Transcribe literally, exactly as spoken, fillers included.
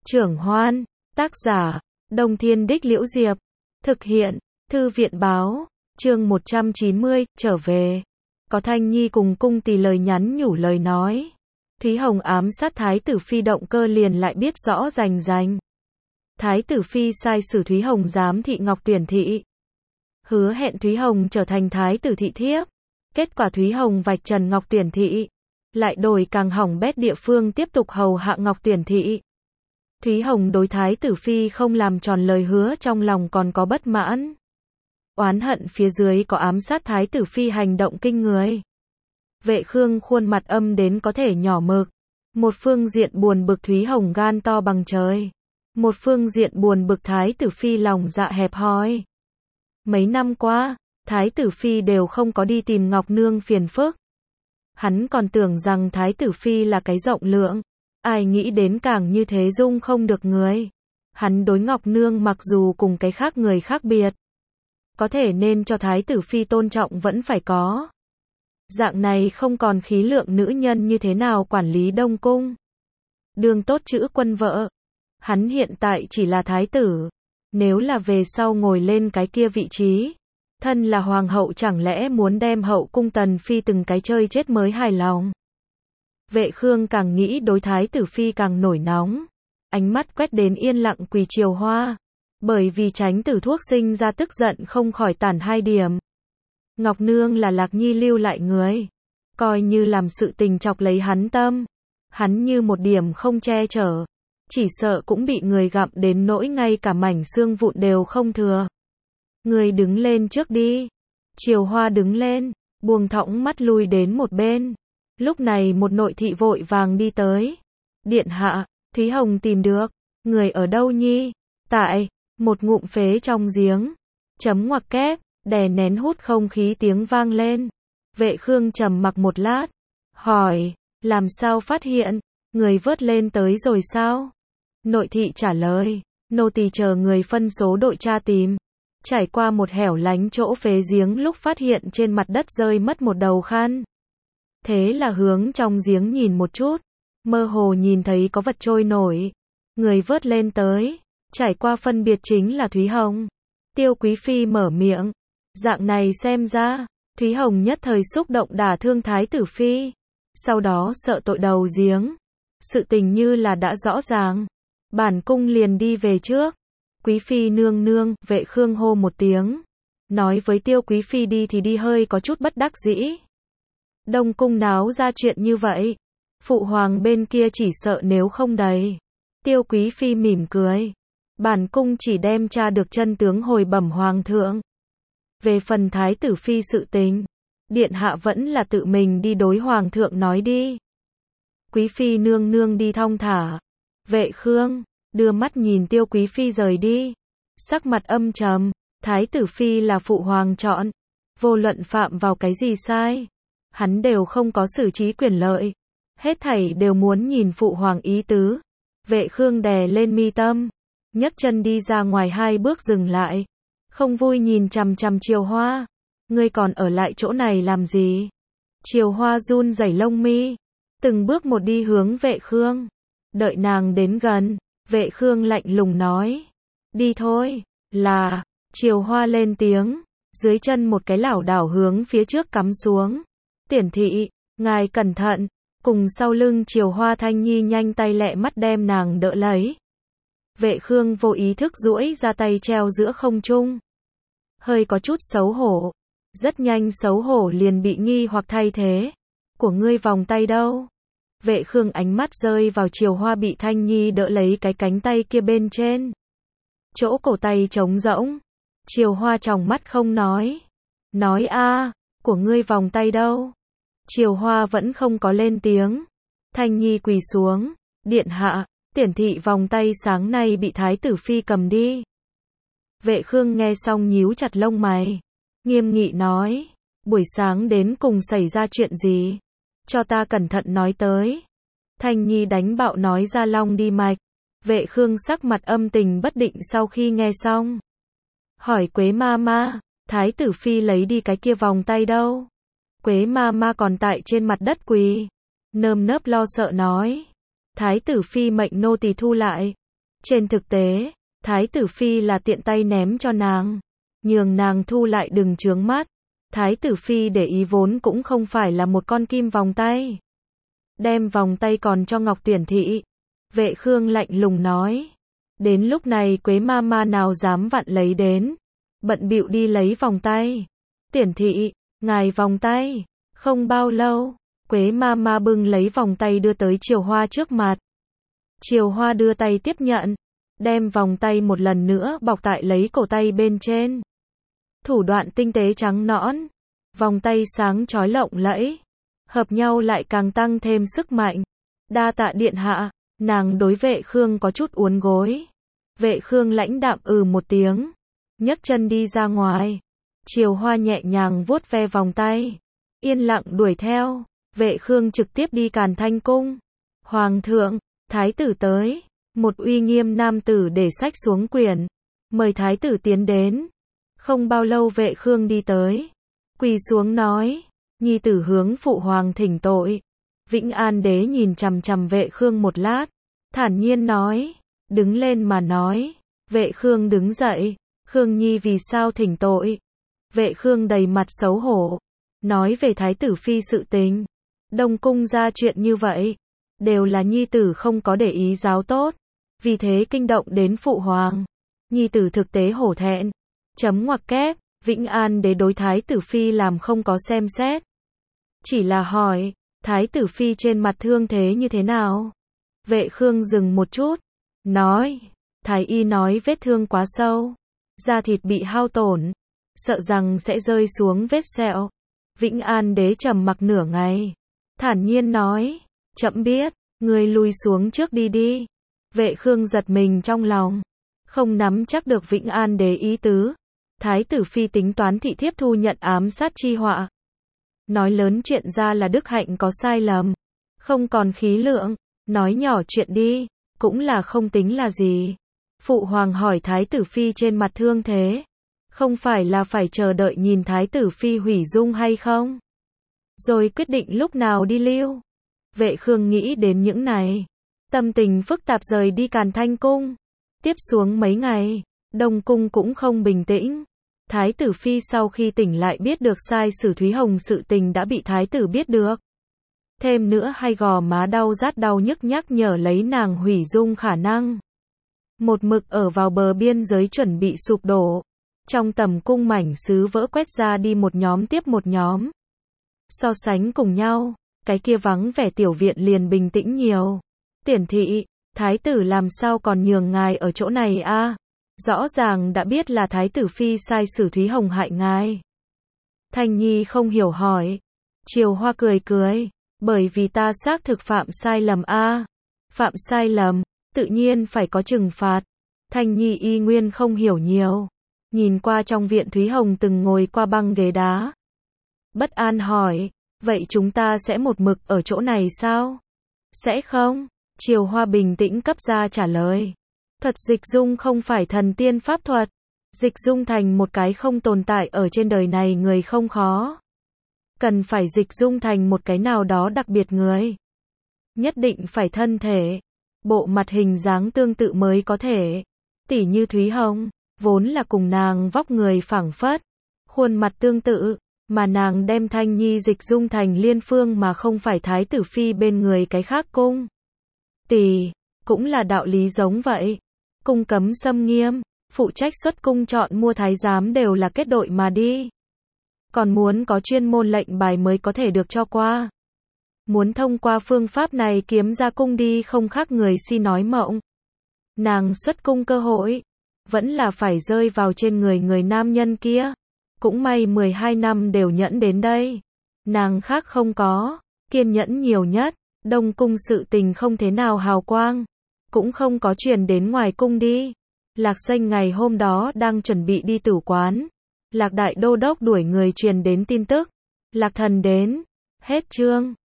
Trưởng Hoan, tác giả, Đông Thiên Đích Liễu Diệp, thực hiện, Thư viện Báo, chương một trăm chín mươi, trở về. Có Thanh Nhi cùng cung tỳ lời nhắn nhủ lời nói. Thúy Hồng ám sát Thái tử Phi động cơ liền lại biết rõ rành rành. Thái tử Phi sai sử Thúy Hồng giám thị Ngọc Tuyển Thị. Hứa hẹn Thúy Hồng trở thành Thái tử thị thiếp. Kết quả Thúy Hồng vạch trần Ngọc Tuyển Thị. Lại đổi càng hỏng bét địa phương tiếp tục hầu hạ Ngọc Tuyển Thị. Thúy Hồng đối Thái tử Phi không làm tròn lời hứa trong lòng còn có bất mãn. Oán hận phía dưới có ám sát Thái tử Phi hành động kinh người. Vệ Khương khuôn mặt âm đến có thể nhỏ mực. Một phương diện buồn bực Thúy Hồng gan to bằng trời. Một phương diện buồn bực Thái tử Phi lòng dạ hẹp hòi. Mấy năm qua, Thái tử Phi đều không có đi tìm Ngọc Nương phiền phức. Hắn còn tưởng rằng Thái tử Phi là cái rộng lượng. Ai nghĩ đến càng như thế dung không được người. Hắn đối Ngọc Nương mặc dù cùng cái khác người khác biệt. Có thể nên cho Thái tử Phi tôn trọng vẫn phải có. Dạng này không còn khí lượng nữ nhân như thế nào quản lý Đông Cung. Đương tốt chữ quân vợ. Hắn hiện tại chỉ là thái tử. Nếu là về sau ngồi lên cái kia vị trí. Thân là hoàng hậu chẳng lẽ muốn đem hậu cung Tần Phi từng cái chơi chết mới hài lòng. Vệ Khương càng nghĩ đối Thái tử Phi càng nổi nóng. Ánh mắt quét đến yên lặng Quỳ Triều Hoa. Bởi vì tránh tử thuốc sinh ra tức giận không khỏi tản hai điểm. Ngọc Nương là Lạc Nhi lưu lại người. Coi như làm sự tình chọc lấy hắn tâm. Hắn như một điểm không che chở. Chỉ sợ cũng bị người gặm đến nỗi ngay cả mảnh xương vụn đều không thừa. Người đứng lên trước đi. Triều Hoa đứng lên. Buông thõng mắt lui đến một bên. Lúc này một nội thị vội vàng đi tới. Điện hạ, Thúy Hồng tìm được. Người ở đâu nhi? Tại, một ngụm phế trong giếng. Chấm ngoặc kép, đè nén hút không khí tiếng vang lên. Vệ Khương trầm mặc một lát. Hỏi, làm sao phát hiện? Người vớt lên tới rồi sao? Nội thị trả lời, nô tỳ chờ người phân số đội tra tìm. Trải qua một hẻo lánh chỗ phế giếng lúc phát hiện trên mặt đất rơi mất một đầu khăn. Thế là hướng trong giếng nhìn một chút, mơ hồ nhìn thấy có vật trôi nổi. Người vớt lên tới, trải qua phân biệt chính là Thúy Hồng. Tiêu Quý Phi mở miệng, dạng này xem ra, Thúy Hồng nhất thời xúc động đả thương Thái tử Phi. Sau đó sợ tội đầu giếng. Sự tình như là đã rõ ràng. Bản cung liền đi về trước. Quý Phi nương nương, Vệ Khương hô một tiếng. Nói với Tiêu Quý Phi đi thì đi hơi có chút bất đắc dĩ. Đông cung náo ra chuyện như vậy. Phụ hoàng bên kia chỉ sợ nếu không đầy. Tiêu Quý Phi mỉm cười. Bản cung chỉ đem tra được chân tướng hồi bẩm hoàng thượng. Về phần Thái tử Phi sự tình. Điện hạ vẫn là tự mình đi đối hoàng thượng nói đi. Quý Phi nương nương đi thong thả. Vệ Khương đưa mắt nhìn Tiêu Quý Phi rời đi. Sắc mặt âm trầm. Thái tử Phi là phụ hoàng chọn. Vô luận phạm vào cái gì sai. Hắn đều không có xử trí quyền lợi. Hết thảy đều muốn nhìn phụ hoàng ý tứ. Vệ Khương đè lên mi tâm. Nhấc chân đi ra ngoài hai bước dừng lại. Không vui nhìn chằm chằm Triều Hoa. Ngươi còn ở lại chỗ này làm gì? Triều Hoa run rẩy lông mi. Từng bước một đi hướng Vệ Khương. Đợi nàng đến gần. Vệ Khương lạnh lùng nói. Đi thôi. Là. Triều Hoa lên tiếng. Dưới chân một cái lảo đảo hướng phía trước cắm xuống. Tiển thị, ngài cẩn thận. Cùng sau lưng Triều Hoa Thanh Nhi nhanh tay lẹ mắt đem nàng đỡ lấy. Vệ Khương vô ý thức duỗi ra tay treo giữa không trung. Hơi có chút xấu hổ. Rất nhanh xấu hổ liền bị nghi hoặc thay thế. Của ngươi vòng tay đâu? Vệ Khương ánh mắt rơi vào Triều Hoa bị Thanh Nhi đỡ lấy cái cánh tay kia bên trên. Chỗ cổ tay trống rỗng. Triều Hoa tròng mắt không nói. Nói a, của ngươi vòng tay đâu? Triều Hoa vẫn không có lên tiếng. Thanh Nhi quỳ xuống. Điện hạ, Tiển thị vòng tay sáng nay bị Thái tử Phi cầm đi. Vệ Khương nghe xong nhíu chặt lông mày. Nghiêm nghị nói. Buổi sáng đến cùng xảy ra chuyện gì? Cho ta cẩn thận nói tới. Thanh Nhi đánh bạo nói ra long đi mạch. Vệ Khương sắc mặt âm tình bất định sau khi nghe xong. Hỏi Quế ma ma, Thái tử Phi lấy đi cái kia vòng tay đâu? Quế ma ma còn tại trên mặt đất quỳ. Nơm nớp lo sợ nói. Thái tử Phi mệnh nô tỳ thu lại. Trên thực tế, Thái tử Phi là tiện tay ném cho nàng, nhường nàng thu lại đừng chướng mắt. Thái tử Phi để ý vốn cũng không phải là một con kim vòng tay. Đem vòng tay còn cho Ngọc Tuyển Thị. Vệ Khương lạnh lùng nói. Đến lúc này Quế ma ma nào dám vặn lấy đến. Bận bịu đi lấy vòng tay. Tuyển Thị, ngài vòng tay. Không bao lâu, Quế ma ma bưng lấy vòng tay đưa tới Triều Hoa trước mặt. Triều Hoa đưa tay tiếp nhận. Đem vòng tay một lần nữa bọc tại lấy cổ tay bên trên. Thủ đoạn tinh tế trắng nõn. Vòng tay sáng chói lộng lẫy. Hợp nhau lại càng tăng thêm sức mạnh. Đa tạ điện hạ. Nàng đối Vệ Khương có chút uốn gối. Vệ Khương lãnh đạm ừ một tiếng. Nhấc chân đi ra ngoài. Triều Hoa nhẹ nhàng vuốt ve vòng tay. Yên lặng đuổi theo. Vệ Khương trực tiếp đi Càn Thanh Cung. Hoàng thượng, thái tử tới. Một uy nghiêm nam tử để sách xuống quyển. Mời thái tử tiến đến. Không bao lâu Vệ Khương đi tới. Quỳ xuống nói. Nhi tử hướng phụ hoàng thỉnh tội. Vĩnh An đế nhìn chằm chằm Vệ Khương một lát. Thản nhiên nói. Đứng lên mà nói. Vệ Khương đứng dậy. Khương Nhi vì sao thỉnh tội? Vệ Khương đầy mặt xấu hổ. Nói về thái tử Phi sự tình. Đông cung ra chuyện như vậy. Đều là nhi tử không có để ý giáo tốt. Vì thế kinh động đến phụ hoàng. Nhi tử thực tế hổ thẹn. Chấm ngoặc kép. Vĩnh An đế đối thái tử Phi làm không có xem xét. Chỉ là hỏi. Thái tử Phi trên mặt thương thế như thế nào? Vệ Khương dừng một chút. Nói. Thái y nói vết thương quá sâu. Da thịt bị hao tổn. Sợ rằng sẽ rơi xuống vết sẹo. Vĩnh An đế trầm mặc nửa ngày. Thản nhiên nói. Chậm biết. Người lui xuống trước đi đi. Vệ Khương giật mình trong lòng. Không nắm chắc được Vĩnh An đế ý tứ. Thái tử Phi tính toán thị thiếp thu nhận ám sát chi họa. Nói lớn chuyện ra là đức hạnh có sai lầm. Không còn khí lượng. Nói nhỏ chuyện đi. Cũng là không tính là gì. Phụ hoàng hỏi thái tử Phi trên mặt thương thế. Không phải là phải chờ đợi nhìn thái tử Phi hủy dung hay không? Rồi quyết định lúc nào đi lưu. Vệ Khương nghĩ đến những này. Tâm tình phức tạp rời đi Càn Thanh Cung. Tiếp xuống mấy ngày. Đông Cung cũng không bình tĩnh. Thái tử Phi sau khi tỉnh lại biết được sai sử Thúy Hồng sự tình đã bị thái tử biết được. Thêm nữa hay gò má đau rát đau nhức nhắc nhở lấy nàng hủy dung khả năng. Một mực ở vào bờ biên giới chuẩn bị sụp đổ. Trong tầm cung mảnh sứ vỡ quét ra đi một nhóm tiếp một nhóm. So sánh cùng nhau, cái kia vắng vẻ tiểu viện liền bình tĩnh nhiều. Tuyển Thị, thái tử làm sao còn nhường ngài ở chỗ này a? À? Rõ ràng đã biết là thái tử Phi sai sử Thúy Hồng hại ngài. Thanh Nhi không hiểu hỏi. Triều Hoa cười cười. Bởi vì ta xác thực phạm sai lầm a. À? Phạm sai lầm, tự nhiên phải có trừng phạt. Thanh Nhi y nguyên không hiểu nhiều. Nhìn qua trong viện Thúy Hồng từng ngồi qua băng ghế đá. Bất an hỏi. Vậy chúng ta sẽ một mực ở chỗ này sao? Sẽ không? Triều Hoa bình tĩnh cấp ra trả lời. Thuật dịch dung không phải thần tiên pháp thuật. Dịch dung thành một cái không tồn tại ở trên đời này người không khó. Cần phải dịch dung thành một cái nào đó đặc biệt người. Nhất định phải thân thể. Bộ mặt hình dáng tương tự mới có thể. Tỉ như Thúy Hồng, vốn là cùng nàng vóc người phảng phất. Khuôn mặt tương tự. Mà nàng đem Thanh Nhi dịch dung thành Liên Phương mà không phải thái tử Phi bên người cái khác cung. Tỳ, cũng là đạo lý giống vậy. Cung cấm xâm nghiêm, phụ trách xuất cung chọn mua thái giám đều là kết đội mà đi. Còn muốn có chuyên môn lệnh bài mới có thể được cho qua. Muốn thông qua phương pháp này kiếm ra cung đi không khác người si nói mộng. Nàng xuất cung cơ hội, vẫn là phải rơi vào trên người người nam nhân kia. Cũng may mười hai năm đều nhẫn đến đây. Nàng khác không có, kiên nhẫn nhiều nhất. Đông cung sự tình không thế nào hào quang. Cũng không có truyền đến ngoài cung đi. Lạc Xanh ngày hôm đó đang chuẩn bị đi tử quán. Lạc đại đô đốc đuổi người truyền đến tin tức. Lạc thần đến. Hết chương.